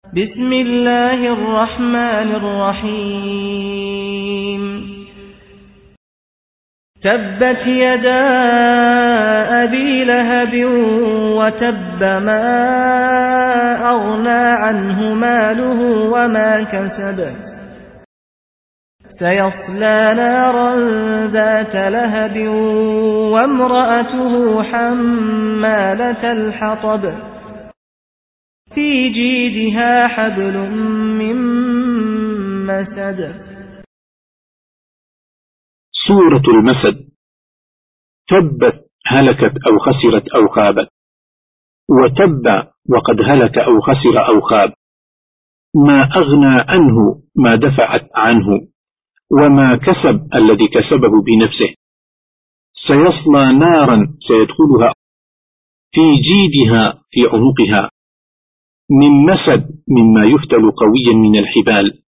بسم الله الرحمن الرحيم تبت يدا أبي لهب وتب ما أغنى عنه ماله وما كسب سيصلى نارا ذات لهب وامرأته حمالة الحطب في جيدها حبل من مسد. سورة المسد. تبت هلكت أو خسرت أو خابت. وتب وقد هلك أو خسر أو خاب. ما أغنى عنه ما دفعت عنه، وما كسب الذي كسبه بنفسه. سيصلى نارا سيدخلها في جيدها في عنقها من مسد مما يفتل قويا من الحبال.